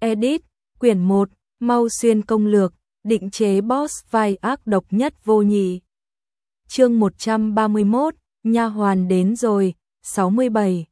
Edit, quyển 1, Mau Xuyên công lược, định chế boss vai ác độc nhất vô nhị. Chương 131, nha hoàn đến rồi, 67.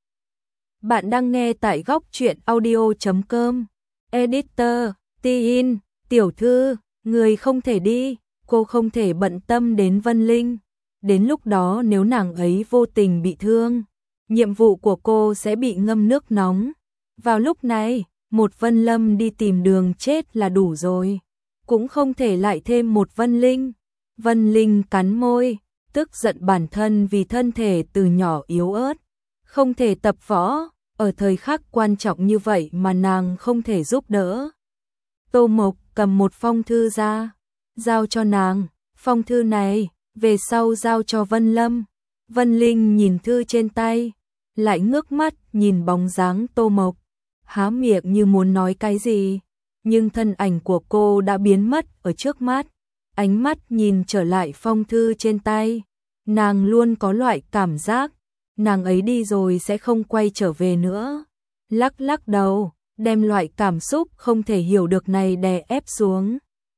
Bạn đang nghe tại góc truyện audio.com. Editor, Tin, tiểu thư, người không thể đi, cô không thể bận tâm đến Vân Linh. Đến lúc đó nếu nàng ấy vô tình bị thương, nhiệm vụ của cô sẽ bị ngâm nước nóng. Vào lúc này, một Vân Lâm đi tìm đường chết là đủ rồi, cũng không thể lại thêm một Vân Linh. Vân Linh cắn môi, tức giận bản thân vì thân thể từ nhỏ yếu ớt, không thể tập võ, ở thời khắc quan trọng như vậy mà nàng không thể giúp đỡ. Tô Mộc cầm một phong thư ra, giao cho nàng, phong thư này, về sau giao cho Vân Lâm. Vân Linh nhìn thư trên tay, lại ngước mắt nhìn bóng dáng Tô Mộc, há miệng như muốn nói cái gì, nhưng thân ảnh của cô đã biến mất ở trước mắt. Ánh mắt nhìn trở lại phong thư trên tay, nàng luôn có loại cảm giác, nàng ấy đi rồi sẽ không quay trở về nữa. Lắc lắc đầu, đem loại cảm xúc không thể hiểu được này đè ép xuống.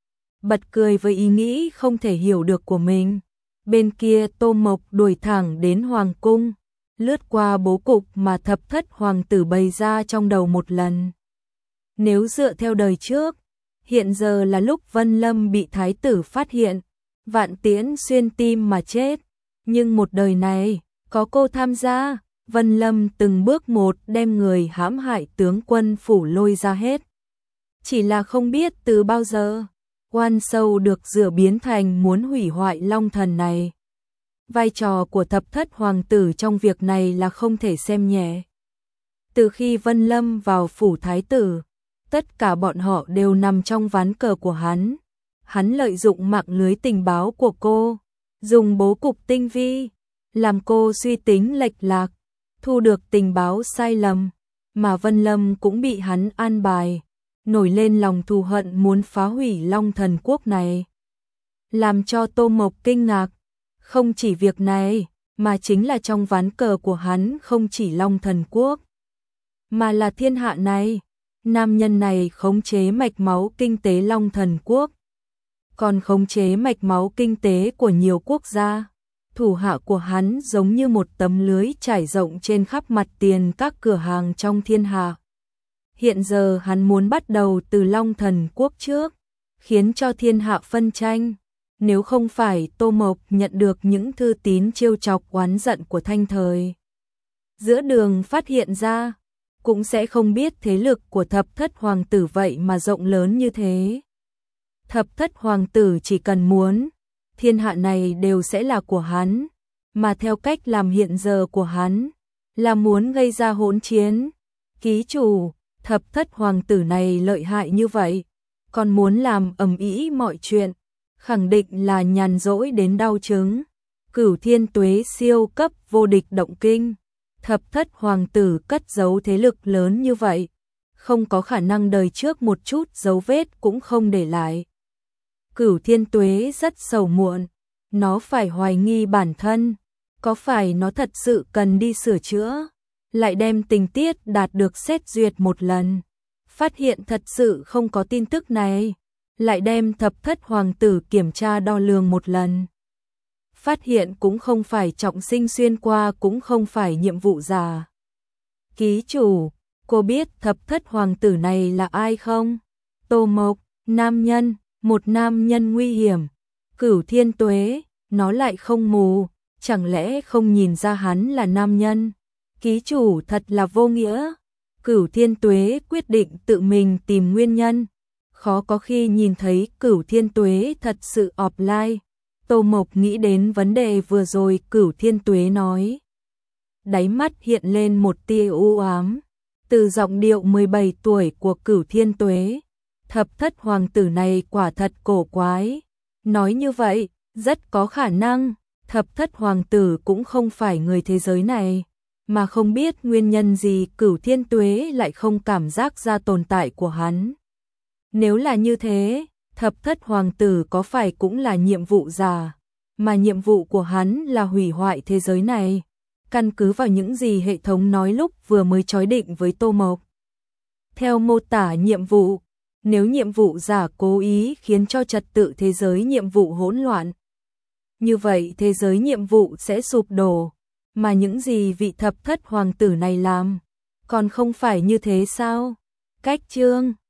Bật cười với ý nghĩ không thể hiểu được của mình. Bên kia Tô Mộc đuổi thẳng đến Hoàng cung, lướt qua bố cục mà Thập Thất hoàng tử bày ra trong đầu một lần. Nếu dựa theo đời trước, hiện giờ là lúc Vân Lâm bị thái tử phát hiện, vạn tiễn xuyên tim mà chết. Nhưng một đời này, có cô tham gia, Vân Lâm từng bước một đem người hãm hại tướng quân phủ lôi ra hết. Chỉ là không biết từ bao giờ, oan sâu được rửa biến thành muốn hủy hoại Long Thần này. Vai trò của Thập Thất hoàng tử trong việc này là không thể xem nhẹ. Từ khi Vân Lâm vào phủ thái tử, tất cả bọn họ đều nằm trong ván cờ của hắn. Hắn lợi dụng mạng lưới tình báo của cô, dùng bố cục tinh vi, làm cô suy tính lệch lạc, thu được tình báo sai lầm, mà Vân Lâm cũng bị hắn an bài, nổi lên lòng thù hận muốn phá hủy Long Thần quốc này. Làm cho Tô Mộc kinh ngạc, không chỉ việc này, mà chính là trong ván cờ của hắn không chỉ Long Thần quốc, mà là thiên hạ này. Nam nhân này khống chế mạch máu kinh tế Long Thần quốc, còn khống chế mạch máu kinh tế của nhiều quốc gia. Thủ hạ của hắn giống như một tấm lưới trải rộng trên khắp mặt tiền các cửa hàng trong thiên hạ. Hiện giờ hắn muốn bắt đầu từ Long Thần quốc trước, khiến cho thiên hạ phân tranh. Nếu không phải Tô Mộc nhận được những thư tín trêu chọc oán giận của Thanh Thời giữa đường phát hiện ra, cũng sẽ không biết thế lực của Thập Thất hoàng tử vậy mà rộng lớn như thế. Thập Thất hoàng tử chỉ cần muốn, thiên hạ này đều sẽ là của hắn, mà theo cách làm hiện giờ của hắn, là muốn gây ra hỗn chiến. Ký chủ, Thập Thất hoàng tử này lợi hại như vậy, còn muốn làm ầm ĩ mọi chuyện, khẳng định là nhàn rỗi đến đau chứng. Cửu Thiên Tuế siêu cấp vô địch động kinh, Thập Thất hoàng tử cất giấu thế lực lớn như vậy, không có khả năng đời trước một chút dấu vết cũng không để lại. Cửu Thiên Tuế rất sầu muộn, nó phải hoài nghi bản thân, có phải nó thật sự cần đi sửa chữa, lại đem tình tiết đạt được xét duyệt một lần, phát hiện thật sự không có tin tức này, lại đem Thập Thất hoàng tử kiểm tra đo lường một lần. Phát hiện cũng không phải trọng sinh xuyên qua, cũng không phải nhiệm vụ giả. Ký chủ, cô biết Thập Thất hoàng tử này là ai không? Tô Mộc, nam nhân, một nam nhân nguy hiểm. Cửu Thiên Tuế, nó lại không mù, chẳng lẽ không nhìn ra hắn là nam nhân? Ký chủ thật là vô nghĩa. Cửu Thiên Tuế quyết định tự mình tìm nguyên nhân. Khó có khi nhìn thấy Cửu Thiên Tuế thật sự offline. Tô Mộc nghĩ đến vấn đề vừa rồi Cửu Thiên Tuế nói. Đáy mắt hiện lên một tia u ám. Từ giọng điệu 17 tuổi của Cửu Thiên Tuế, Thập Thất hoàng tử này quả thật cổ quái. Nói như vậy, rất có khả năng Thập Thất hoàng tử cũng không phải người thế giới này, mà không biết nguyên nhân gì Cửu Thiên Tuế lại không cảm giác ra tồn tại của hắn. Nếu là như thế, Thập Thất hoàng tử có phải cũng là nhiệm vụ giả, mà nhiệm vụ của hắn là hủy hoại thế giới này, căn cứ vào những gì hệ thống nói lúc vừa mới chói định với Tô Mộc. Theo mô tả nhiệm vụ, nếu nhiệm vụ giả cố ý khiến cho trật tự thế giới nhiệm vụ hỗn loạn, như vậy thế giới nhiệm vụ sẽ sụp đổ, mà những gì vị thập thất hoàng tử này làm, còn không phải như thế sao? Cách chương